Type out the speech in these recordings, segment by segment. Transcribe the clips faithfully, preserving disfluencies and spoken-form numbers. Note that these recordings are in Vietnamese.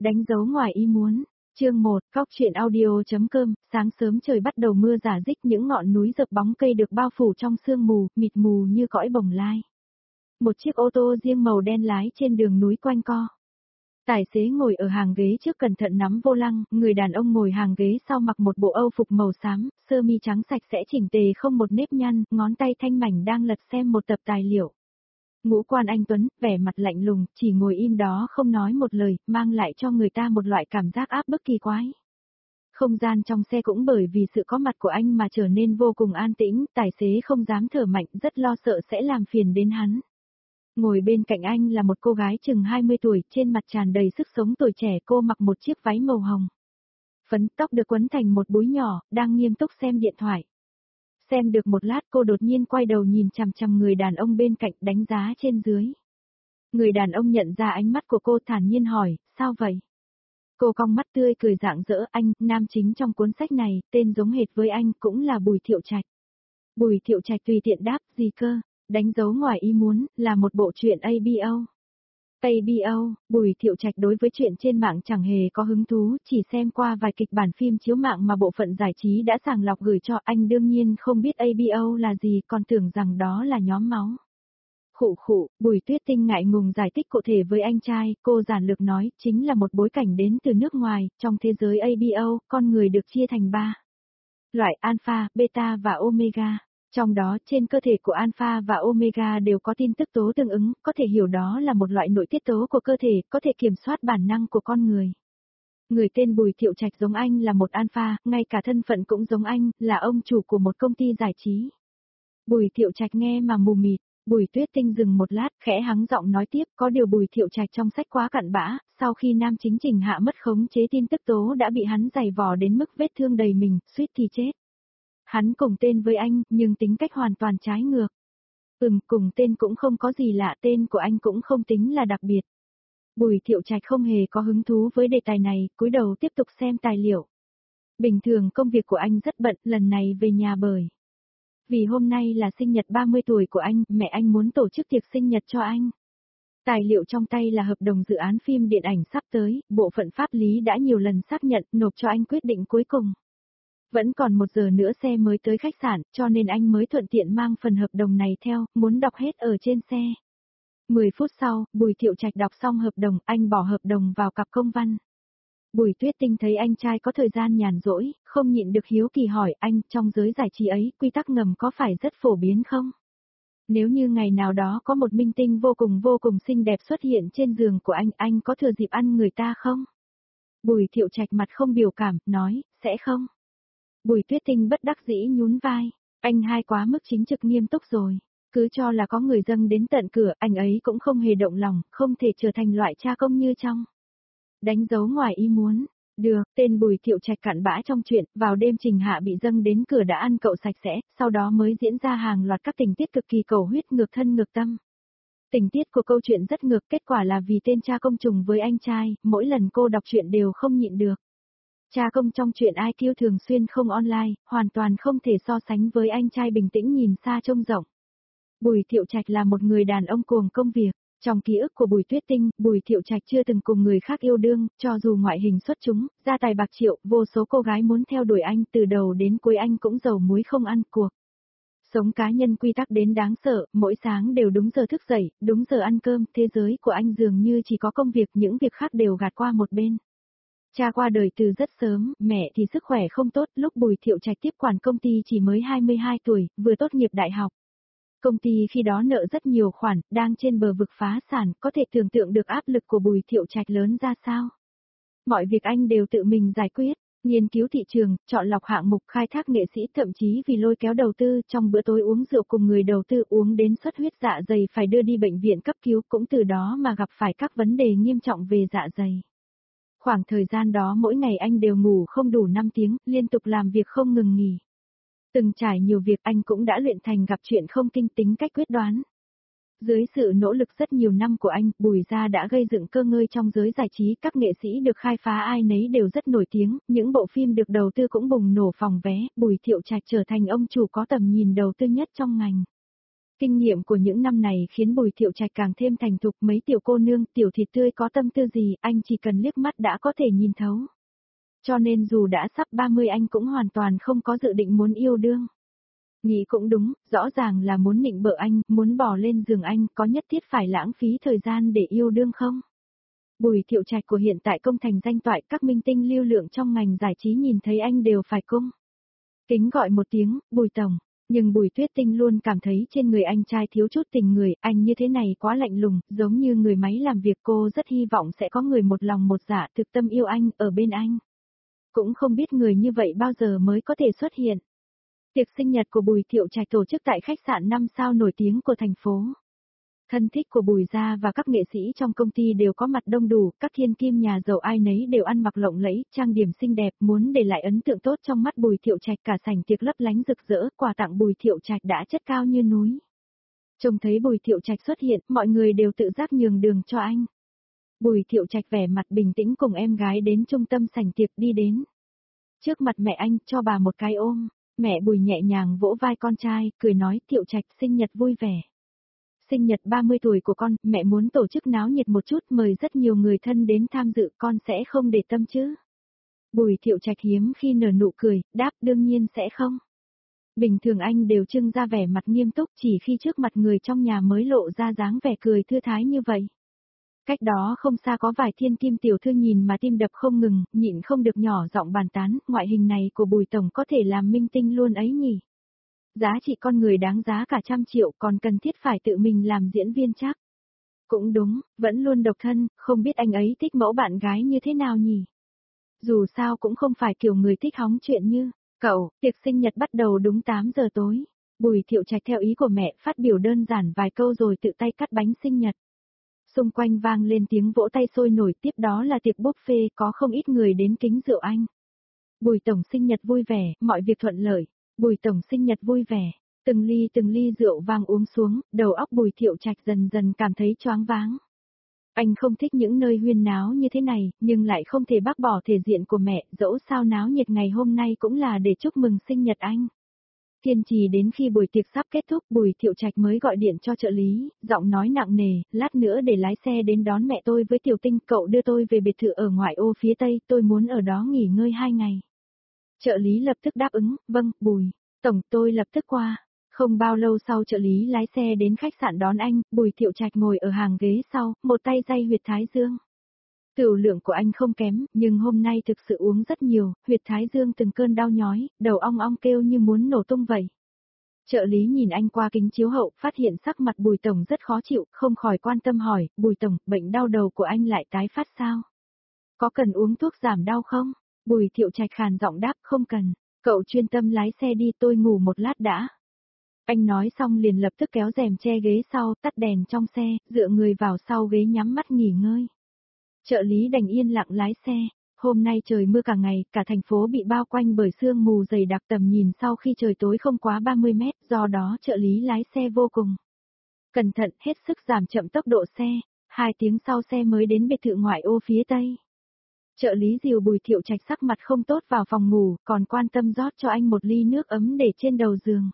Đánh dấu ngoài ý muốn. Chương một, Cóc truyện audio.com, sáng sớm trời bắt đầu mưa rả rích, những ngọn núi dập bóng cây được bao phủ trong sương mù, mịt mù như cõi bồng lai. Một chiếc ô tô riêng màu đen lái trên đường núi quanh co. Tài xế ngồi ở hàng ghế trước cẩn thận nắm vô lăng, người đàn ông ngồi hàng ghế sau mặc một bộ âu phục màu xám, sơ mi trắng sạch sẽ chỉnh tề không một nếp nhăn, ngón tay thanh mảnh đang lật xem một tập tài liệu. Ngũ quan anh Tuấn, vẻ mặt lạnh lùng, chỉ ngồi im đó không nói một lời, mang lại cho người ta một loại cảm giác áp bức kỳ quái. Không gian trong xe cũng bởi vì sự có mặt của anh mà trở nên vô cùng an tĩnh, tài xế không dám thở mạnh, rất lo sợ sẽ làm phiền đến hắn. Ngồi bên cạnh anh là một cô gái chừng hai mươi tuổi, trên mặt tràn đầy sức sống tuổi trẻ, cô mặc một chiếc váy màu hồng. Phấn tóc được quấn thành một búi nhỏ, đang nghiêm túc xem điện thoại. Xem được một lát cô đột nhiên quay đầu nhìn chằm chằm người đàn ông bên cạnh, đánh giá trên dưới. Người đàn ông nhận ra ánh mắt của cô, thản nhiên hỏi, sao vậy? Cô cong mắt tươi cười rạng rỡ, anh, nam chính trong cuốn sách này, tên giống hệt với anh, cũng là Bùi Thiệu Trạch. Bùi Thiệu Trạch tùy tiện đáp, gì cơ? Đánh dấu ngoài ý muốn, là một bộ truyện a bê o. a bê o, Bùi Thiệu Trạch đối với chuyện trên mạng chẳng hề có hứng thú, chỉ xem qua vài kịch bản phim chiếu mạng mà bộ phận giải trí đã sàng lọc gửi cho anh, đương nhiên không biết a bê o là gì, còn tưởng rằng đó là nhóm máu. Khụ khụ, Bùi Tuyết Tinh ngại ngùng giải thích cụ thể với anh trai, cô giản lược nói, chính là một bối cảnh đến từ nước ngoài, trong thế giới a bê o, con người được chia thành ba loại: alpha, beta và omega. Trong đó, trên cơ thể của alpha và omega đều có tin tức tố tương ứng, có thể hiểu đó là một loại nội tiết tố của cơ thể, có thể kiểm soát bản năng của con người. Người tên Bùi Thiệu Trạch giống anh là một alpha, ngay cả thân phận cũng giống anh, là ông chủ của một công ty giải trí. Bùi Thiệu Trạch nghe mà mù mịt. Bùi Tuyết Tinh dừng một lát, khẽ hắng giọng nói tiếp, có điều Bùi Thiệu Trạch trong sách quá cặn bã, sau khi nam chính Trình Hạ mất khống chế tin tức tố đã bị hắn giày vò đến mức vết thương đầy mình, suýt thì chết. Hắn cùng tên với anh, nhưng tính cách hoàn toàn trái ngược. Ừm, cùng tên cũng không có gì lạ, tên của anh cũng không tính là đặc biệt. Bùi Thiệu Trạch không hề có hứng thú với đề tài này, cúi đầu tiếp tục xem tài liệu. Bình thường công việc của anh rất bận, lần này về nhà bởi vì hôm nay là sinh nhật ba mươi tuổi của anh, mẹ anh muốn tổ chức tiệc sinh nhật cho anh. Tài liệu trong tay là hợp đồng dự án phim điện ảnh sắp tới, bộ phận pháp lý đã nhiều lần xác nhận, nộp cho anh quyết định cuối cùng. Vẫn còn một giờ nữa xe mới tới khách sạn, cho nên anh mới thuận tiện mang phần hợp đồng này theo, muốn đọc hết ở trên xe. mười phút sau, Bùi Thiệu Trạch đọc xong hợp đồng, anh bỏ hợp đồng vào cặp công văn. Bùi Tuyết Tinh thấy anh trai có thời gian nhàn rỗi, không nhịn được hiếu kỳ hỏi anh, trong giới giải trí ấy, quy tắc ngầm có phải rất phổ biến không? Nếu như ngày nào đó có một minh tinh vô cùng vô cùng xinh đẹp xuất hiện trên giường của anh, anh có thừa dịp ăn người ta không? Bùi Thiệu Trạch mặt không biểu cảm, nói, sẽ không. Bùi Tuyết Tinh bất đắc dĩ nhún vai, anh hai quá mức chính trực nghiêm túc rồi, cứ cho là có người dâng đến tận cửa, anh ấy cũng không hề động lòng, không thể trở thành loại cha công như trong. Đánh dấu ngoài ý muốn. Được, tên Bùi Thiệu Trạch cặn bã trong chuyện, vào đêm Trình Hạ bị dâng đến cửa đã ăn cậu sạch sẽ, sau đó mới diễn ra hàng loạt các tình tiết cực kỳ cầu huyết, ngược thân ngược tâm. Tình tiết của câu chuyện rất ngược, kết quả là vì tên cha công trùng với anh trai, mỗi lần cô đọc chuyện đều không nhịn được. Cha công trong chuyện i kiu thường xuyên không online, hoàn toàn không thể so sánh với anh trai bình tĩnh nhìn xa trông rộng. Bùi Thiệu Trạch là một người đàn ông cuồng công việc. Trong ký ức của Bùi Tuyết Tinh, Bùi Thiệu Trạch chưa từng cùng người khác yêu đương, cho dù ngoại hình xuất chúng, gia tài bạc triệu, vô số cô gái muốn theo đuổi anh, từ đầu đến cuối anh cũng dầu muối không ăn cuộc. Sống cá nhân quy tắc đến đáng sợ, mỗi sáng đều đúng giờ thức dậy, đúng giờ ăn cơm, thế giới của anh dường như chỉ có công việc, những việc khác đều gạt qua một bên. Cha qua đời từ rất sớm, mẹ thì sức khỏe không tốt, lúc Bùi Thiệu Trạch tiếp quản công ty chỉ mới hai mươi hai tuổi, vừa tốt nghiệp đại học. Công ty khi đó nợ rất nhiều khoản, đang trên bờ vực phá sản, có thể tưởng tượng được áp lực của Bùi Thiệu Trạch lớn ra sao. Mọi việc anh đều tự mình giải quyết, nghiên cứu thị trường, chọn lọc hạng mục, khai thác nghệ sĩ, thậm chí vì lôi kéo đầu tư, trong bữa tối uống rượu cùng người đầu tư uống đến xuất huyết dạ dày phải đưa đi bệnh viện cấp cứu, cũng từ đó mà gặp phải các vấn đề nghiêm trọng về dạ dày. Khoảng thời gian đó mỗi ngày anh đều ngủ không đủ năm tiếng, liên tục làm việc không ngừng nghỉ. Từng trải nhiều việc anh cũng đã luyện thành gặp chuyện không kinh tính cách quyết đoán. Dưới sự nỗ lực rất nhiều năm của anh, Bùi gia đã gây dựng cơ ngơi trong giới giải trí, các nghệ sĩ được khai phá ai nấy đều rất nổi tiếng, những bộ phim được đầu tư cũng bùng nổ phòng vé, Bùi Thiệu Trạch trở thành ông chủ có tầm nhìn đầu tư nhất trong ngành. Kinh nghiệm của những năm này khiến Bùi Thiệu Trạch càng thêm thành thục, mấy tiểu cô nương, tiểu thịt tươi có tâm tư gì, anh chỉ cần liếc mắt đã có thể nhìn thấu. Cho nên dù đã sắp ba mươi anh cũng hoàn toàn không có dự định muốn yêu đương. Nghĩ cũng đúng, rõ ràng là muốn nịnh bợ anh, muốn bỏ lên giường anh, có nhất thiết phải lãng phí thời gian để yêu đương không? Bùi Thiệu Trạch của hiện tại công thành danh toại, các minh tinh lưu lượng trong ngành giải trí nhìn thấy anh đều phải cung kính gọi một tiếng, Bùi Tổng. Nhưng Bùi Tuyết Tinh luôn cảm thấy trên người anh trai thiếu chút tình người, anh như thế này quá lạnh lùng, giống như người máy làm việc. Cô rất hy vọng sẽ có người một lòng một dạ thực tâm yêu anh, ở bên anh. Cũng không biết người như vậy bao giờ mới có thể xuất hiện. Tiệc sinh nhật của Bùi Thiệu Trạch tổ chức tại khách sạn năm sao nổi tiếng của thành phố. Thân thích của Bùi gia và các nghệ sĩ trong công ty đều có mặt đông đủ, các thiên kim nhà giàu ai nấy đều ăn mặc lộng lẫy, trang điểm xinh đẹp, muốn để lại ấn tượng tốt trong mắt Bùi Thiệu Trạch. Cả sảnh tiệc lấp lánh rực rỡ, quà tặng Bùi Thiệu Trạch đã chất cao như núi. Trông thấy Bùi Thiệu Trạch xuất hiện, mọi người đều tự giác nhường đường cho anh. Bùi Thiệu Trạch vẻ mặt bình tĩnh cùng em gái đến trung tâm sảnh tiệc đi đến. Trước mặt mẹ anh, cho bà một cái ôm, mẹ Bùi nhẹ nhàng vỗ vai con trai, cười nói Thiệu Trạch sinh nhật vui vẻ. Sinh nhật ba mươi tuổi của con, mẹ muốn tổ chức náo nhiệt một chút, mời rất nhiều người thân đến tham dự, con sẽ không để tâm chứ. Bùi Thiệu Trạch hiếm khi nở nụ cười, đáp đương nhiên sẽ không. Bình thường anh đều trưng ra vẻ mặt nghiêm túc, chỉ khi trước mặt người trong nhà mới lộ ra dáng vẻ cười thư thái như vậy. Cách đó không xa có vài thiên kim tiểu thư nhìn mà tim đập không ngừng, nhịn không được nhỏ giọng bàn tán, ngoại hình này của Bùi Tổng có thể làm minh tinh luôn ấy nhỉ. Giá trị con người đáng giá cả trăm triệu, còn cần thiết phải tự mình làm diễn viên chắc. Cũng đúng, vẫn luôn độc thân, không biết anh ấy thích mẫu bạn gái như thế nào nhỉ. Dù sao cũng không phải kiểu người thích hóng chuyện như cậu. Tiệc sinh nhật bắt đầu đúng tám giờ tối. Bùi Thiệu Trạch theo ý của mẹ phát biểu đơn giản vài câu rồi tự tay cắt bánh sinh nhật. Xung quanh vang lên tiếng vỗ tay sôi nổi, tiếp đó là tiệc buffet, có không ít người đến kính rượu anh. Bùi Tổng sinh nhật vui vẻ, mọi việc thuận lợi. Bùi Tổng sinh nhật vui vẻ, từng ly từng ly rượu vang uống xuống, đầu óc Bùi Thiệu Trạch dần dần cảm thấy choáng váng. Anh không thích những nơi huyên náo như thế này, nhưng lại không thể bác bỏ thể diện của mẹ, dẫu sao náo nhiệt ngày hôm nay cũng là để chúc mừng sinh nhật anh. Kiên trì đến khi buổi tiệc sắp kết thúc, Bùi Thiệu Trạch mới gọi điện cho trợ lý, giọng nói nặng nề, lát nữa để lái xe đến đón mẹ tôi với Tiểu Tinh, cậu đưa tôi về biệt thự ở ngoại ô phía Tây, tôi muốn ở đó nghỉ ngơi hai ngày. Trợ lý lập tức đáp ứng, vâng, Bùi Tổng, tôi lập tức qua. Không bao lâu sau trợ lý lái xe đến khách sạn đón anh, Bùi Thiệu Trạch ngồi ở hàng ghế sau, một tay day huyệt thái dương. Tửu lượng của anh không kém, nhưng hôm nay thực sự uống rất nhiều, huyệt thái dương từng cơn đau nhói, đầu ong ong kêu như muốn nổ tung vậy. Trợ lý nhìn anh qua kính chiếu hậu, phát hiện sắc mặt Bùi Tổng rất khó chịu, không khỏi quan tâm hỏi, Bùi Tổng, bệnh đau đầu của anh lại tái phát sao? Có cần uống thuốc giảm đau không? Bùi Thiệu Trạch khàn giọng đáp, không cần, cậu chuyên tâm lái xe đi, tôi ngủ một lát đã. Anh nói xong liền lập tức kéo rèm che ghế sau, tắt đèn trong xe, dựa người vào sau ghế nhắm mắt nghỉ ngơi. Trợ lý đành yên lặng lái xe. Hôm nay trời mưa cả ngày, cả thành phố bị bao quanh bởi sương mù dày đặc, tầm nhìn sau khi trời tối không quá ba mươi mét, do đó trợ lý lái xe vô cùng cẩn thận, hết sức giảm chậm tốc độ xe. Hai tiếng sau xe mới đến biệt thự ngoại ô phía Tây. Trợ lý dìu Bùi Thiệu Trạch sắc mặt không tốt vào phòng ngủ, còn quan tâm rót cho anh một ly nước ấm để trên đầu giường.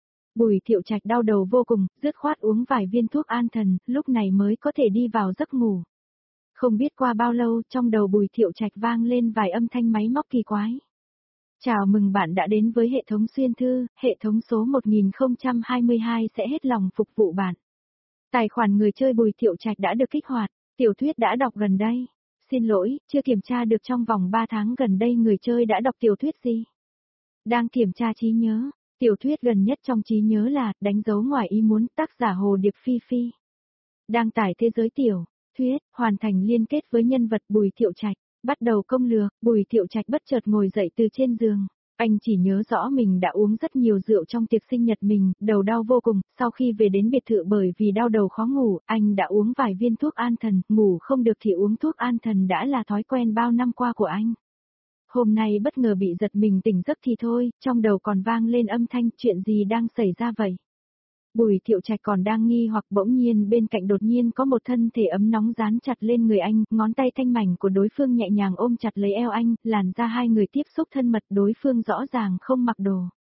Bùi Thiệu Trạch đau đầu vô cùng, dứt khoát uống vài viên thuốc an thần, lúc này mới có thể đi vào giấc ngủ. Không biết qua bao lâu, trong đầu Bùi Thiệu Trạch vang lên vài âm thanh máy móc kỳ quái. Chào mừng bạn đã đến với hệ thống xuyên thư, hệ thống số một nghìn không trăm hai mươi hai sẽ hết lòng phục vụ bạn. Tài khoản người chơi Bùi Thiệu Trạch đã được kích hoạt, tiểu thuyết đã đọc gần đây. Xin lỗi, chưa kiểm tra được trong vòng ba tháng gần đây người chơi đã đọc tiểu thuyết gì. Đang kiểm tra trí nhớ, tiểu thuyết gần nhất trong trí nhớ là Đánh dấu ngoài ý muốn, tác giả Hồ Điệp Phi Phi. Đăng tải thế giới tiểu thuyết, hoàn thành liên kết với nhân vật Bùi Thiệu Trạch, bắt đầu công lược. Bùi Thiệu Trạch bất chợt ngồi dậy từ trên giường. Anh chỉ nhớ rõ mình đã uống rất nhiều rượu trong tiệc sinh nhật mình, đầu đau vô cùng, sau khi về đến biệt thự bởi vì đau đầu khó ngủ, anh đã uống vài viên thuốc an thần, ngủ không được thì uống thuốc an thần đã là thói quen bao năm qua của anh. Hôm nay bất ngờ bị giật mình tỉnh giấc thì thôi, trong đầu còn vang lên âm thanh, chuyện gì đang xảy ra vậy? Bùi Thiệu Trạch còn đang nghi hoặc bỗng nhiên bên cạnh đột nhiên có một thân thể ấm nóng dán chặt lên người anh, ngón tay thanh mảnh của đối phương nhẹ nhàng ôm chặt lấy eo anh, làn da hai người tiếp xúc thân mật, đối phương rõ ràng không mặc đồ.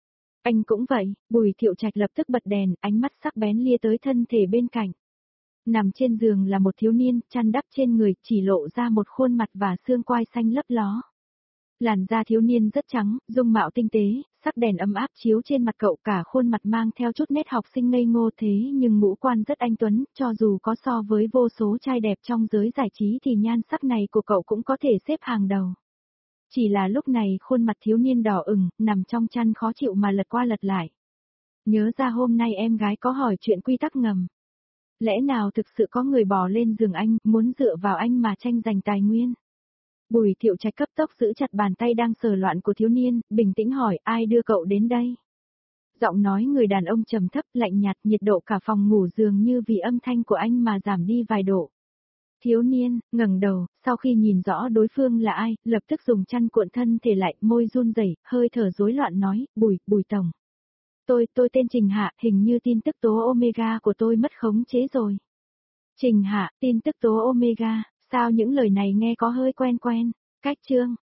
Anh cũng vậy, Bùi Thiệu Trạch lập tức bật đèn, ánh mắt sắc bén lia tới thân thể bên cạnh. Nằm trên giường là một thiếu niên, chăn đắp trên người, chỉ lộ ra một khuôn mặt và xương quai xanh lấp ló. Làn da thiếu niên rất trắng, dung mạo tinh tế, sắc đèn ấm áp chiếu trên mặt cậu, cả khuôn mặt mang theo chút nét học sinh ngây ngô thế nhưng ngũ quan rất anh tuấn, cho dù có so với vô số trai đẹp trong giới giải trí thì nhan sắc này của cậu cũng có thể xếp hàng đầu. Chỉ là lúc này khuôn mặt thiếu niên đỏ ửng, nằm trong chăn khó chịu mà lật qua lật lại. Nhớ ra hôm nay em gái có hỏi chuyện quy tắc ngầm. Lẽ nào thực sự có người bò lên giường anh, muốn dựa vào anh mà tranh giành tài nguyên? Bùi Thiệu Trạch cấp tốc giữ chặt bàn tay đang sờ loạn của thiếu niên, bình tĩnh hỏi ai đưa cậu đến đây? Giọng nói người đàn ông trầm thấp lạnh nhạt, nhiệt độ cả phòng ngủ dường như vì âm thanh của anh mà giảm đi vài độ. Thiếu niên, ngẩng đầu, sau khi nhìn rõ đối phương là ai, lập tức dùng chăn cuộn thân thể lại, môi run rẩy, hơi thở rối loạn nói, Bùi, Bùi Tổng. Tôi, tôi tên Trình Hạ, hình như tin tức tố Omega của tôi mất khống chế rồi. Trình Hạ, tin tức tố Omega, sao những lời này nghe có hơi quen quen, cách chương.